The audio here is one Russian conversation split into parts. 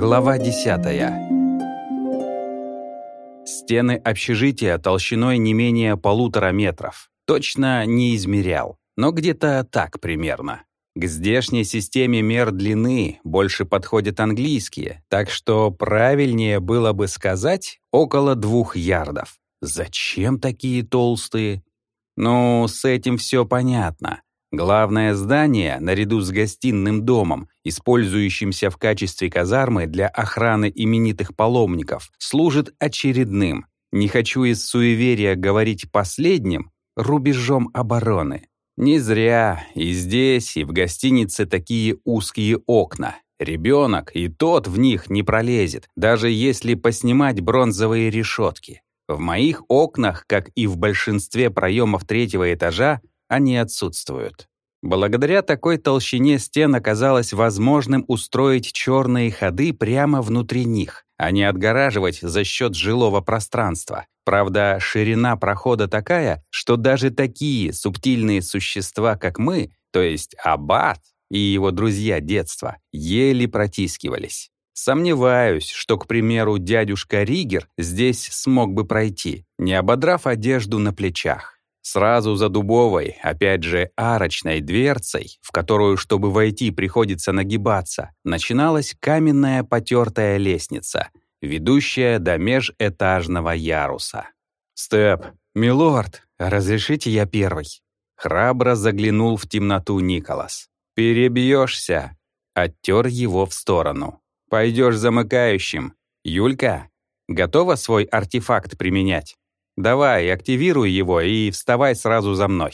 Глава 10. Стены общежития толщиной не менее 1,5 метров. Точно не измерял, но где-то так примерно. К здешней системе мер длины больше подходят английские, так что правильнее было бы сказать около 2 ярдов. Зачем такие толстые? Ну, с этим все понятно. Главное здание, наряду с гостиным домом, использующимся в качестве казармы для охраны именитых паломников, служит очередным, не хочу из суеверия говорить последним, рубежом обороны. Не зря и здесь, и в гостинице такие узкие окна. Ребенок и тот в них не пролезет, даже если поснимать бронзовые решетки. В моих окнах, как и в большинстве проемов 3-го этажа, они отсутствуют. Благодаря такой толщине стен оказалось возможным устроить черные ходы прямо внутри них, а не отгораживать за счет жилого пространства. Правда, ширина прохода такая, что даже такие субтильные существа, как мы, то есть Аббат и его друзья детства, еле протискивались. Сомневаюсь, что, к примеру, дядюшка Ригер здесь смог бы пройти, не ободрав одежду на плечах. Сразу за дубовой, опять же, арочной дверцей, в которую, чтобы войти, приходится нагибаться, начиналась каменная потертая лестница, ведущая до межэтажного яруса. «Степ, милорд, разрешите я первый?» Храбро заглянул в темноту Николас. «Перебьешься!» Оттер его в сторону. «Пойдешь замыкающим. Юлька, готова свой артефакт применять? Давай, активируй его и вставай сразу за мной».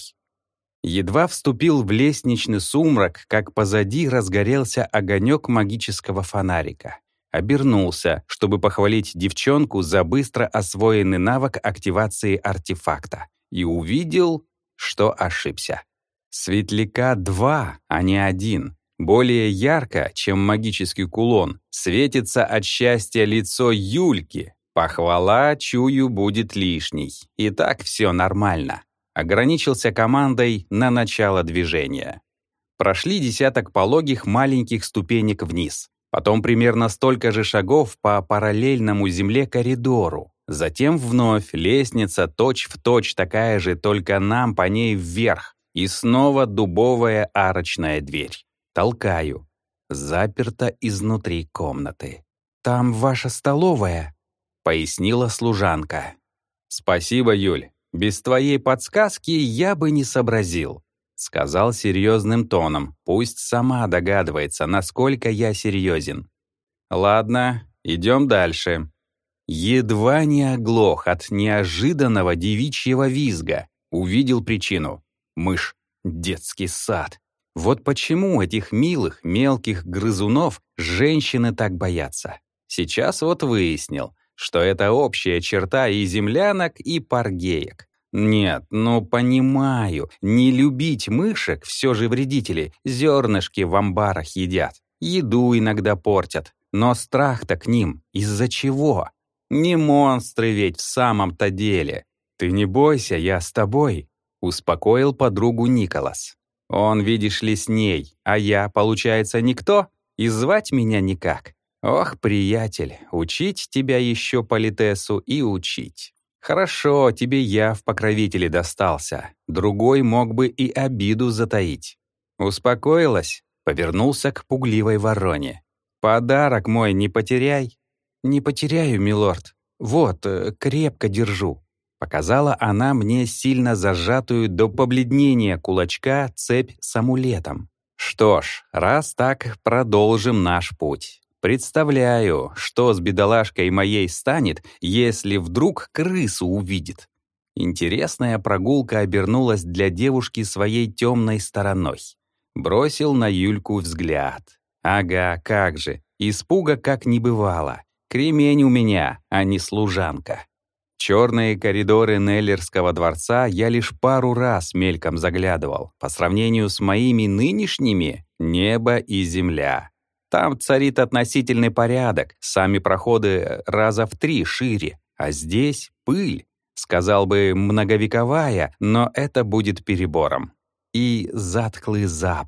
Едва вступил в лестничный сумрак, как позади разгорелся огонек магического фонарика. Обернулся, чтобы похвалить девчонку за быстро освоенный навык активации артефакта, и увидел, что ошибся. Светляка 2, а не 1. Более ярко, чем магический кулон, светится от счастья лицо Юльки. Похвала, чую, будет лишней. И так все нормально. Ограничился командой на начало движения. Прошли десяток пологих маленьких ступенек вниз. Потом примерно столько же шагов по параллельному земле коридору. Затем вновь лестница точь-в-точь такая же, только нам по ней вверх. И снова дубовая арочная дверь. Толкаю. Заперта изнутри комнаты. «Там ваша столовая», — пояснила служанка. «Спасибо, Юль. Без твоей подсказки я бы не сообразил», — сказал серьезным тоном. Пусть сама догадывается, насколько я серьезен. «Ладно, идем дальше». Едва не оглох от неожиданного девичьего визга. Увидел причину. Мышь. Детский сад. Вот почему этих милых, мелких грызунов женщины так боятся. Сейчас вот выяснил, что это общая черта и землянок, и паргеек. Нет, ну понимаю, не любить мышек все же вредители, зернышки в амбарах едят, еду иногда портят. Но страх-то к ним из-за чего? Не монстры ведь в самом-то деле. «Ты не бойся, я с тобой», — успокоил подругу Николас. «Он, видишь ли, с ней, а я, получается, никто? И звать меня никак. Ох, приятель, учить тебя еще политесу и учить. Хорошо, тебе я в покровителе достался. Другой мог бы и обиду затаить». «Успокоилась?» — повернулся к пугливой вороне. «Подарок мой не потеряй». «Не потеряю, милорд. Вот, крепко держу». Показала она мне сильно зажатую до побледнения кулачка цепь с амулетом. Что ж, раз так, продолжим наш путь. Представляю, что с бедолашкой моей станет, если вдруг крысу увидит. Интересная прогулка обернулась для девушки своей темной стороной. Бросил на Юльку взгляд. Ага, как же, испуга как не бывало. Кремень у меня, а не служанка. Черные коридоры Неллерского дворца я лишь пару раз мельком заглядывал. По сравнению с моими нынешними — небо и земля. Там царит относительный порядок, сами проходы раза в 3 шире. А здесь пыль, сказал бы, многовековая, но это будет перебором. И затхлый запах.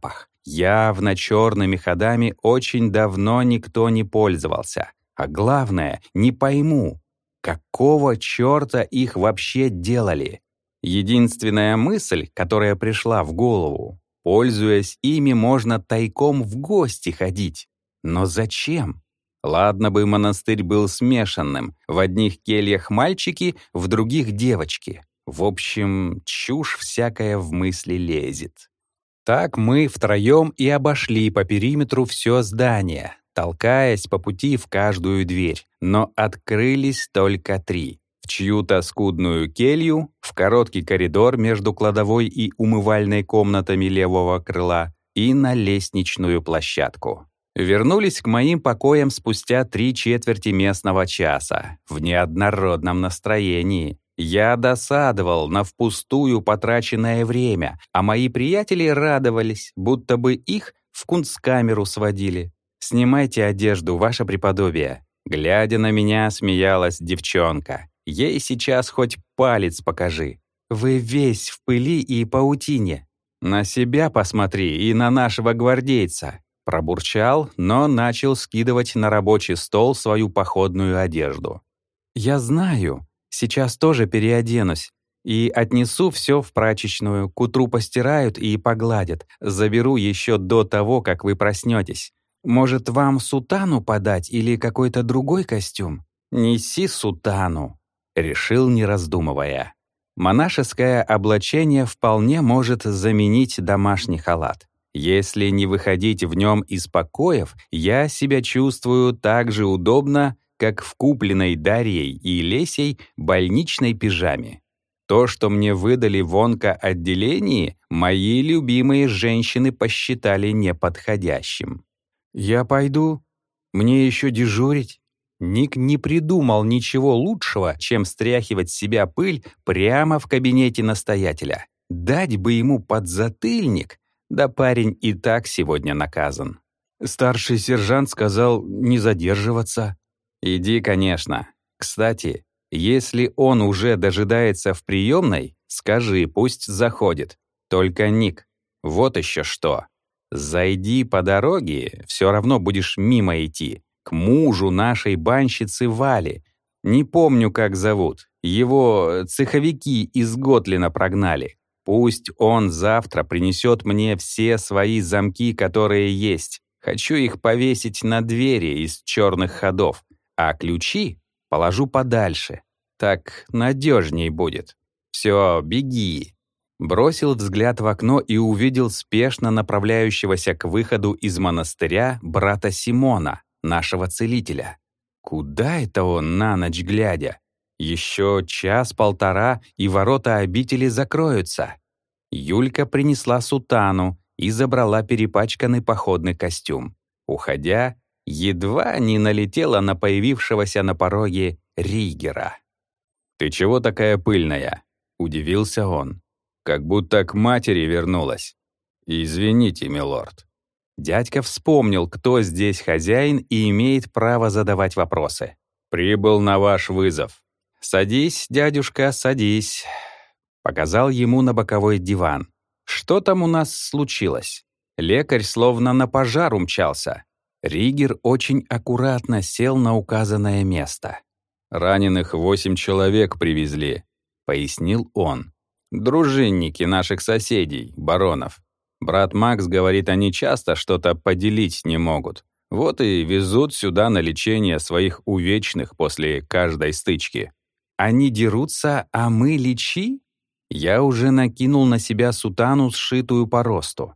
Явно черными ходами очень давно никто не пользовался. А главное, не пойму, какого черта их вообще делали? Единственная мысль, которая пришла в голову, пользуясь ими, можно тайком в гости ходить. Но зачем? Ладно бы монастырь был смешанным. В одних кельях мальчики, в других девочки. В общем, чушь всякая в мысли лезет. Так мы втроем и обошли по периметру все здание, толкаясь по пути в каждую дверь. Но открылись только 3. В чью-то скудную келью, в короткий коридор между кладовой и умывальной комнатами левого крыла и на лестничную площадку. Вернулись к моим покоям спустя 3/4 местного часа, в неоднородном настроении. Я досадовал на впустую потраченное время, а мои приятели радовались, будто бы их в кунсткамеру сводили. «Снимайте одежду, ваше преподобие». Глядя на меня, смеялась девчонка. Ей сейчас хоть палец покажи. Вы весь в пыли и паутине. На себя посмотри и на нашего гвардейца. Пробурчал, но начал скидывать на рабочий стол свою походную одежду. Я знаю, сейчас тоже переоденусь и отнесу все в прачечную. К утру постирают и погладят. Заберу еще до того, как вы проснетесь. Может, вам сутану подать или какой-то другой костюм? Неси сутану. Решил, не раздумывая. Монашеское облачение вполне может заменить домашний халат. Если не выходить в нем из покоев, я себя чувствую так же удобно, как в купленной Дарьей и Лесей больничной пижаме. То, что мне выдали в онкоотделении, мои любимые женщины посчитали неподходящим. «Я пойду. Мне еще дежурить». Ник не придумал ничего лучшего, чем стряхивать с себя пыль прямо в кабинете настоятеля. Дать бы ему подзатыльник, да парень и так сегодня наказан. Старший сержант сказал не задерживаться. «Иди, конечно. Кстати, если он уже дожидается в приемной, скажи, пусть заходит. Только, Ник, вот еще что. Зайди по дороге, все равно будешь мимо идти, к мужу нашей банщицы Вали. Не помню, как зовут. Его цеховики из Готлина прогнали. Пусть он завтра принесет мне все свои замки, которые есть. Хочу их повесить на двери из черных ходов, а ключи положу подальше. Так надежней будет. Все, беги». Бросил взгляд в окно и увидел спешно направляющегося к выходу из монастыря брата Симона, нашего целителя. Куда это он на ночь глядя? Еще час-полтора, и ворота обители закроются. Юлька принесла сутану и забрала перепачканный походный костюм. Уходя, едва не налетела на появившегося на пороге Ригера. «Ты чего такая пыльная?» — удивился он. «Как будто к матери вернулась. Извините, милорд». Дядька вспомнил, кто здесь хозяин и имеет право задавать вопросы. «Прибыл на ваш вызов». «Садись, дядюшка, садись». Показал ему на боковой диван. «Что там у нас случилось?» Лекарь словно на пожар умчался. Ригер очень аккуратно сел на указанное место. «Раненых 8 человек привезли», — пояснил он. «Дружинники наших соседей, баронов. Брат Макс говорит, они часто что-то поделить не могут. Вот и везут сюда на лечение своих увечных после каждой стычки. Они дерутся, а мы лечи?» Я уже накинул на себя сутану, сшитую по росту.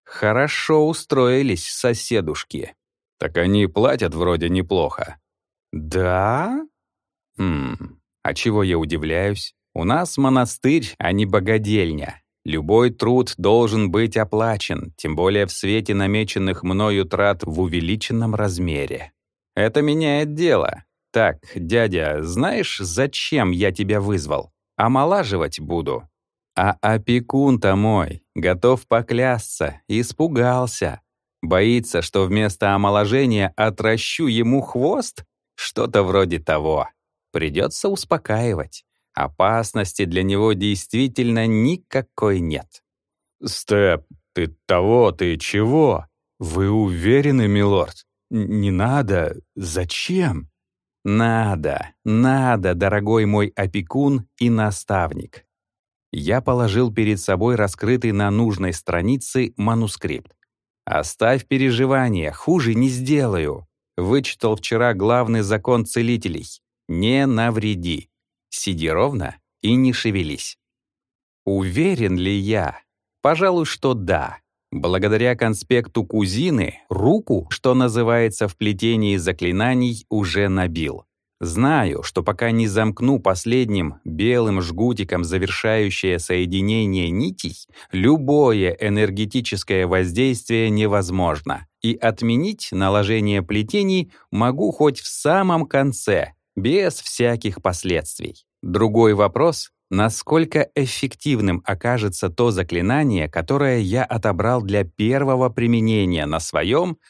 Хорошо устроились соседушки. Так они платят вроде неплохо. Да? А чего я удивляюсь? У нас монастырь, а не богадельня. Любой труд должен быть оплачен, тем более в свете намеченных мною трат в увеличенном размере. Это меняет дело. Так, дядя, знаешь, зачем я тебя вызвал? Омолаживать буду. А опекун-то мой, готов поклясться, испугался. Боится, что вместо омоложения отращу ему хвост? Что-то вроде того. Придется успокаивать. Опасности для него действительно никакой нет. «Степ, Ты чего? Вы уверены, милорд? Не надо. Зачем? Надо, дорогой мой опекун и наставник. Я положил перед собой раскрытый на нужной странице манускрипт. «Оставь переживания, хуже не сделаю». Вычитал вчера главный закон целителей. Не навреди. Сиди ровно и не шевелись. Уверен ли я? Пожалуй, что да. Благодаря конспекту кузины руку, что называется, в плетении заклинаний уже набил. Знаю, что пока не замкну последним белым жгутиком завершающее соединение нитей, любое энергетическое воздействие невозможно, и отменить наложение плетений могу хоть в самом конце, без всяких последствий. Другой вопрос — насколько эффективным окажется то заклинание, которое я отобрал для первого применения на своем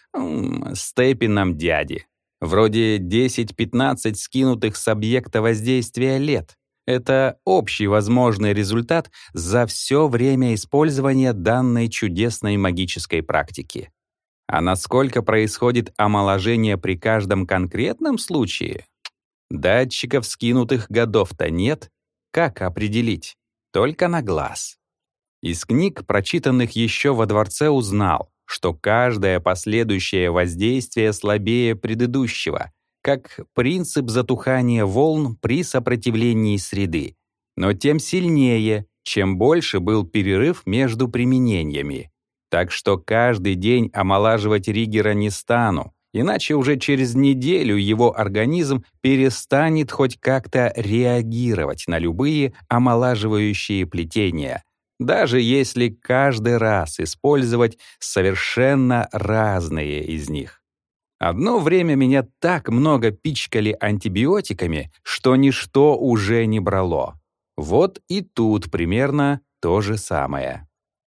степенном дяде. Вроде 10-15 скинутых с объекта воздействия лет. Это общий возможный результат за все время использования данной чудесной магической практики. А насколько происходит омоложение при каждом конкретном случае? Датчиков скинутых годов-то нет. Как определить? Только на глаз. Из книг, прочитанных еще во дворце, узнал, что каждое последующее воздействие слабее предыдущего, как принцип затухания волн при сопротивлении среды, но тем сильнее, чем больше был перерыв между применениями. Так что каждый день омолаживать Ригера не стану, иначе уже через неделю его организм перестанет хоть как-то реагировать на любые омолаживающие плетения, даже если каждый раз использовать совершенно разные из них. Одно время меня так много пичкали антибиотиками, что ничто уже не брало. Вот и тут примерно то же самое.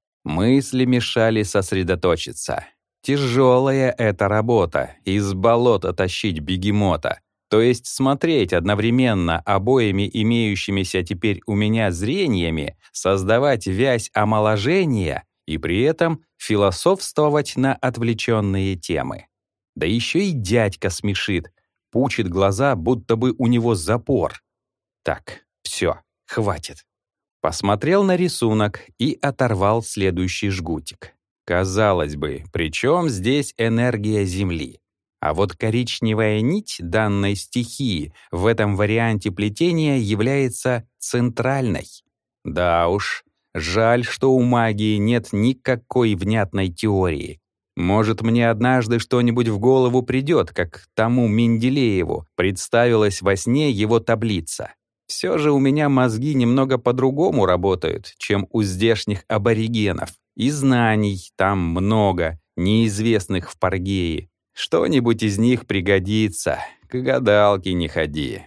Мысли мешали сосредоточиться. Тяжелая эта работа — из болота тащить бегемота. То есть смотреть одновременно обоими имеющимися теперь у меня зрениями, создавать вязь омоложения и при этом философствовать на отвлеченные темы. Да еще и дядька смешит, пучит глаза, будто бы у него запор. Так, все, хватит. Посмотрел на рисунок и оторвал следующий жгутик. Казалось бы, при чем здесь энергия Земли? А вот коричневая нить данной стихии в этом варианте плетения является центральной. Да уж, жаль, что у магии нет никакой внятной теории. Может, мне однажды что-нибудь в голову придет, как тому Менделееву представилась во сне его таблица. Все же у меня мозги немного по-другому работают, чем у здешних аборигенов. И знаний там много, неизвестных в Паргее. Что-нибудь из них пригодится, к гадалке не ходи.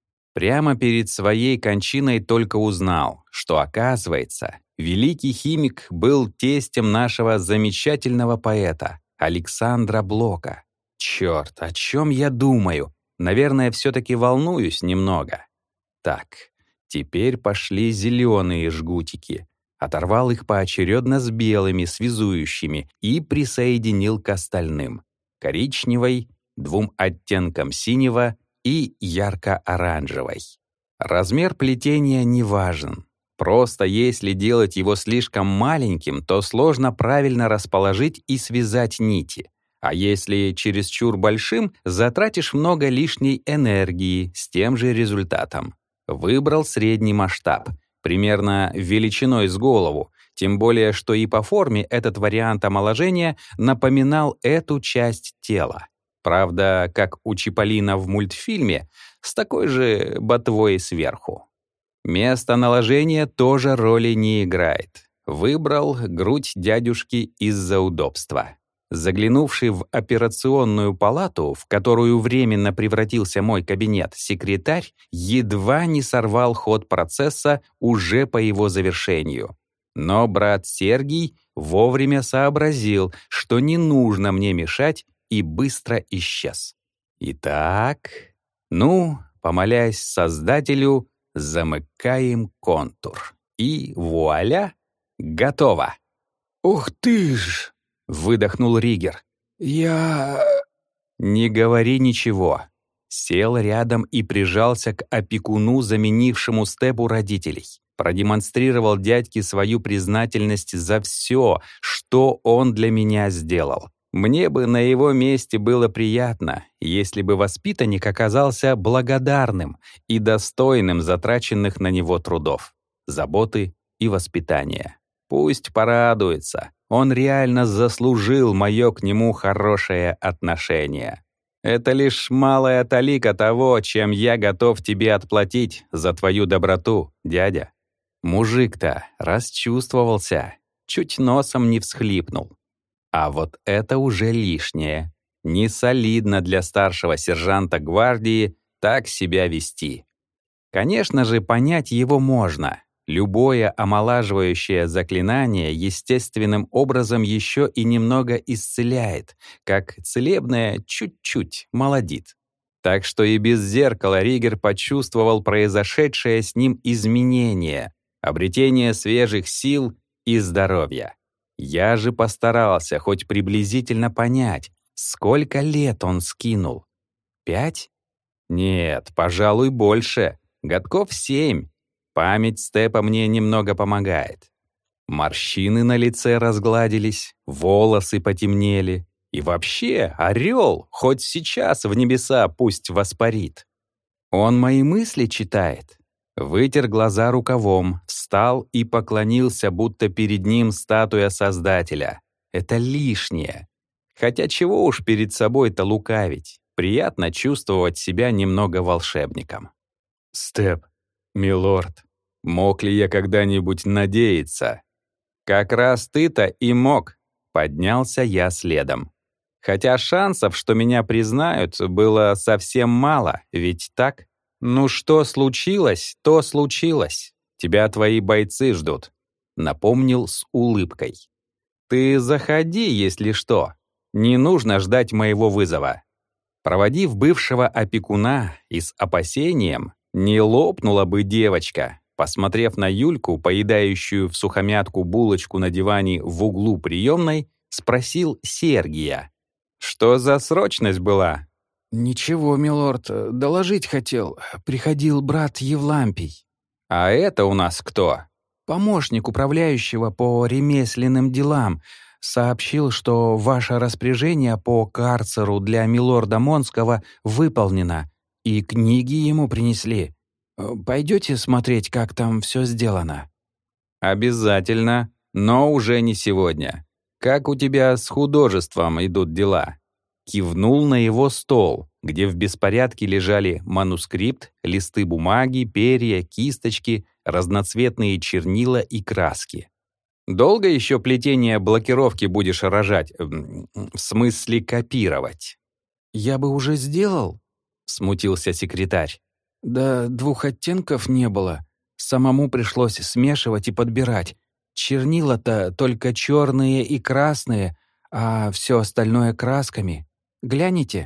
Прямо перед своей кончиной только узнал, что, оказывается, великий химик был тестем нашего замечательного поэта Александра Блока. Черт, о чем я думаю? Наверное, все-таки волнуюсь немного. Так, теперь пошли зеленые жгутики. Оторвал их поочередно с белыми связующими и присоединил к остальным. Коричневой, 2 оттенкам синего и ярко-оранжевой. Размер плетения не важен. Просто если делать его слишком маленьким, то сложно правильно расположить и связать нити. А если чересчур большим, затратишь много лишней энергии с тем же результатом. Выбрал средний масштаб, примерно величиной с голову, тем более, что и по форме этот вариант омоложения напоминал эту часть тела. Правда, как у Чиполлино в мультфильме, с такой же ботвой сверху. Место наложения тоже роли не играет. Выбрал грудь дядюшки из-за удобства. Заглянувший в операционную палату, в которую временно превратился мой кабинет, секретарь едва не сорвал ход процесса уже по его завершению. Но брат Сергий вовремя сообразил, что не нужно мне мешать, и быстро исчез. Итак, помолясь Создателю, замыкаем контур. И вуаля, готово! «Ух ты ж!» — выдохнул Ригер. «Я...» «Не говори ничего». Сел рядом и прижался к опекуну, заменившему Степу родителей. Продемонстрировал дядьке свою признательность за все, что он для меня сделал. Мне бы на его месте было приятно, если бы воспитанник оказался благодарным и достойным затраченных на него трудов, заботы и воспитания. Пусть порадуется, он реально заслужил мое к нему хорошее отношение. Это лишь малая талика того, чем я готов тебе отплатить за твою доброту, дядя. Мужик-то расчувствовался, чуть носом не всхлипнул. А вот это уже лишнее. Не солидно для старшего сержанта гвардии так себя вести. Конечно же, понять его можно. Любое омолаживающее заклинание естественным образом еще и немного исцеляет, как целебное чуть-чуть молодит. Так что и без зеркала Ригер почувствовал произошедшее с ним изменение, обретение свежих сил и здоровья. Я же постарался хоть приблизительно понять, сколько лет он скинул. 5? Нет, пожалуй, больше. Годков 7. Память Степа мне немного помогает. Морщины на лице разгладились, волосы потемнели. И вообще, орел хоть сейчас в небеса пусть воспарит. Он мои мысли читает. Вытер глаза рукавом, встал и поклонился, будто перед ним статуя Создателя. Это лишнее. Хотя чего уж перед собой-то лукавить. Приятно чувствовать себя немного волшебником. «Степ, милорд, мог ли я когда-нибудь надеяться?» «Как раз ты-то и мог», — поднялся я следом. Хотя шансов, что меня признают, было совсем мало, ведь так? Ну что случилось, то случилось. Тебя твои бойцы ждут», — напомнил с улыбкой. «Ты заходи, если что. Не нужно ждать моего вызова». Проводив бывшего опекуна и с опасением, не лопнула бы девочка, посмотрев на Юльку, поедающую всухомятку булочку на диване в углу приемной, спросил Сергия. «Что за срочность была?» «Ничего, милорд, доложить хотел. Приходил брат Евлампий». «А это у нас кто?» «Помощник управляющего по ремесленным делам. Сообщил, что ваше распоряжение по карцеру для милорда Монского выполнено, и книги ему принесли. Пойдете смотреть, как там все сделано?» «Обязательно, но уже не сегодня. Как у тебя с художеством идут дела?» Кивнул на его стол, где в беспорядке лежали манускрипт, листы бумаги, перья, кисточки, разноцветные чернила и краски. «Долго еще плетение блокировки будешь рожать? В смысле копировать?» «Я бы уже сделал», — смутился секретарь. «Да 2 оттенков не было. Самому пришлось смешивать и подбирать. Чернила-то только черные и красные, а все остальное красками. Гляните».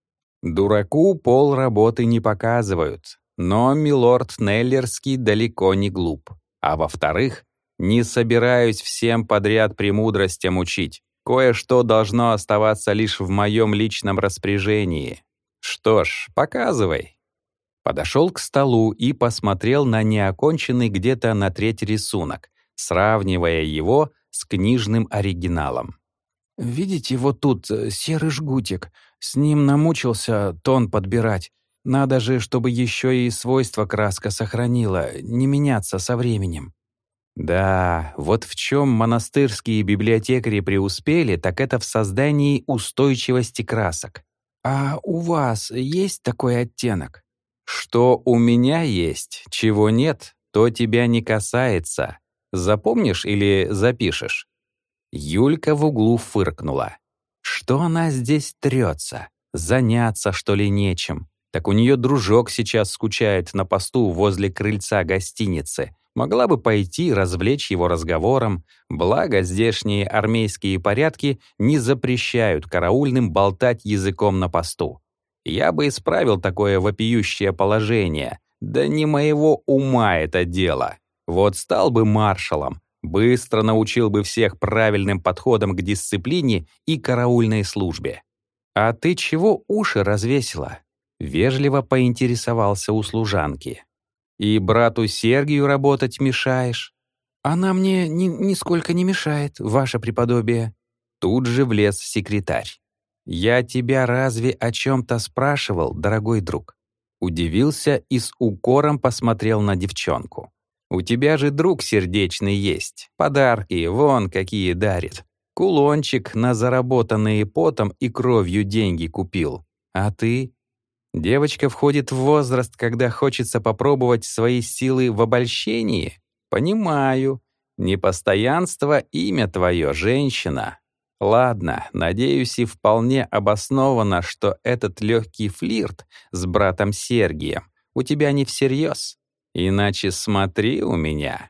Дураку пол работы не показывают, но милорд Неллерский далеко не глуп. А во-вторых, не собираюсь всем подряд премудростям учить. Кое-что должно оставаться лишь в моем личном распоряжении. Что ж, показывай. Подошел к столу и посмотрел на неоконченный где-то на треть рисунок, сравнивая его с книжным оригиналом. «Видите, вот тут серый жгутик. С ним намучился тон подбирать. Надо же, чтобы еще и свойства краска сохранила, не меняться со временем». Да, вот в чем монастырские библиотекари преуспели, так это в создании устойчивости красок. «А у вас есть такой оттенок?» Что у меня есть, чего нет, то тебя не касается. Запомнишь или запишешь? Юлька в углу фыркнула. Что она здесь трется? Заняться, что ли, нечем? Так у нее дружок сейчас скучает на посту возле крыльца гостиницы. Могла бы пойти развлечь его разговором, благо здешние армейские порядки не запрещают караульным болтать языком на посту. Я бы исправил такое вопиющее положение, да не моего ума это дело. Вот стал бы маршалом, Быстро научил бы всех правильным подходам к дисциплине и караульной службе. «А ты чего уши развесила?» — вежливо поинтересовался у служанки. «И брату Сергию работать мешаешь?» «Она мне нисколько не мешает, ваше преподобие». Тут же влез секретарь. «Я тебя разве о чем-то спрашивал, дорогой друг?» Удивился и с укором посмотрел на девчонку. «У тебя же друг сердечный есть. Подарки вон какие дарит. Кулончик на заработанные потом и кровью деньги купил. А ты?» Девочка входит в возраст, когда хочется попробовать свои силы в обольщении. Понимаю. Непостоянство — имя твое, женщина. Ладно, надеюсь, и вполне обоснованно, что этот легкий флирт с братом Сергием у тебя не всерьез. Иначе смотри у меня.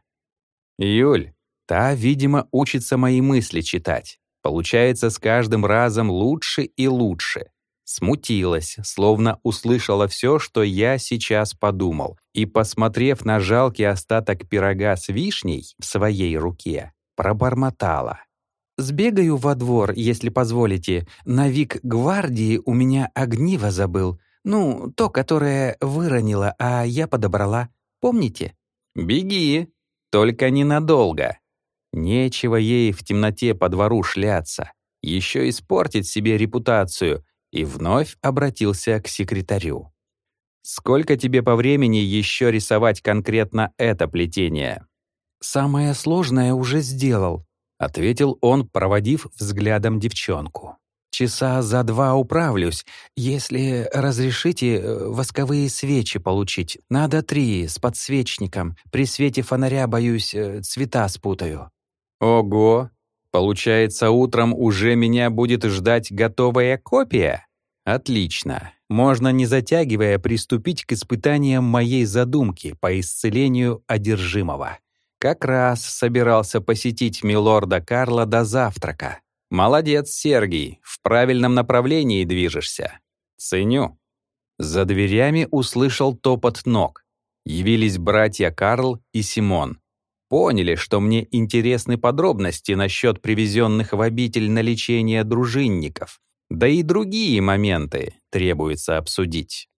Юль, та, видимо, учится мои мысли читать. Получается с каждым разом лучше и лучше. Смутилась, словно услышала все, что я сейчас подумал, и, посмотрев на жалкий остаток пирога с вишней в своей руке, пробормотала. «Сбегаю во двор, если позволите. На вик гвардии у меня огниво забыл. Ну, то, которое выронила, а я подобрала. Помните?» «Беги, только ненадолго. Нечего ей в темноте по двору шляться. Еще испортить себе репутацию». И вновь обратился к секретарю. «Сколько тебе по времени еще рисовать конкретно это плетение?» «Самое сложное уже сделал», — ответил он, проводив взглядом девчонку. «Часа за 2 управлюсь. Если разрешите восковые свечи получить, надо 3 с подсвечником. При свете фонаря, боюсь, цвета спутаю». «Ого! Получается, утром уже меня будет ждать готовая копия? Отлично. Можно, не затягивая, приступить к испытаниям моей задумки по исцелению одержимого. Как раз собирался посетить милорда Карла до завтрака. Молодец, Сергий, в правильном направлении движешься. Ценю». За дверями услышал топот ног. Явились братья Карл и Симон. Поняли, что мне интересны подробности насчет привезенных в обитель на лечение дружинников, да и другие моменты требуется обсудить.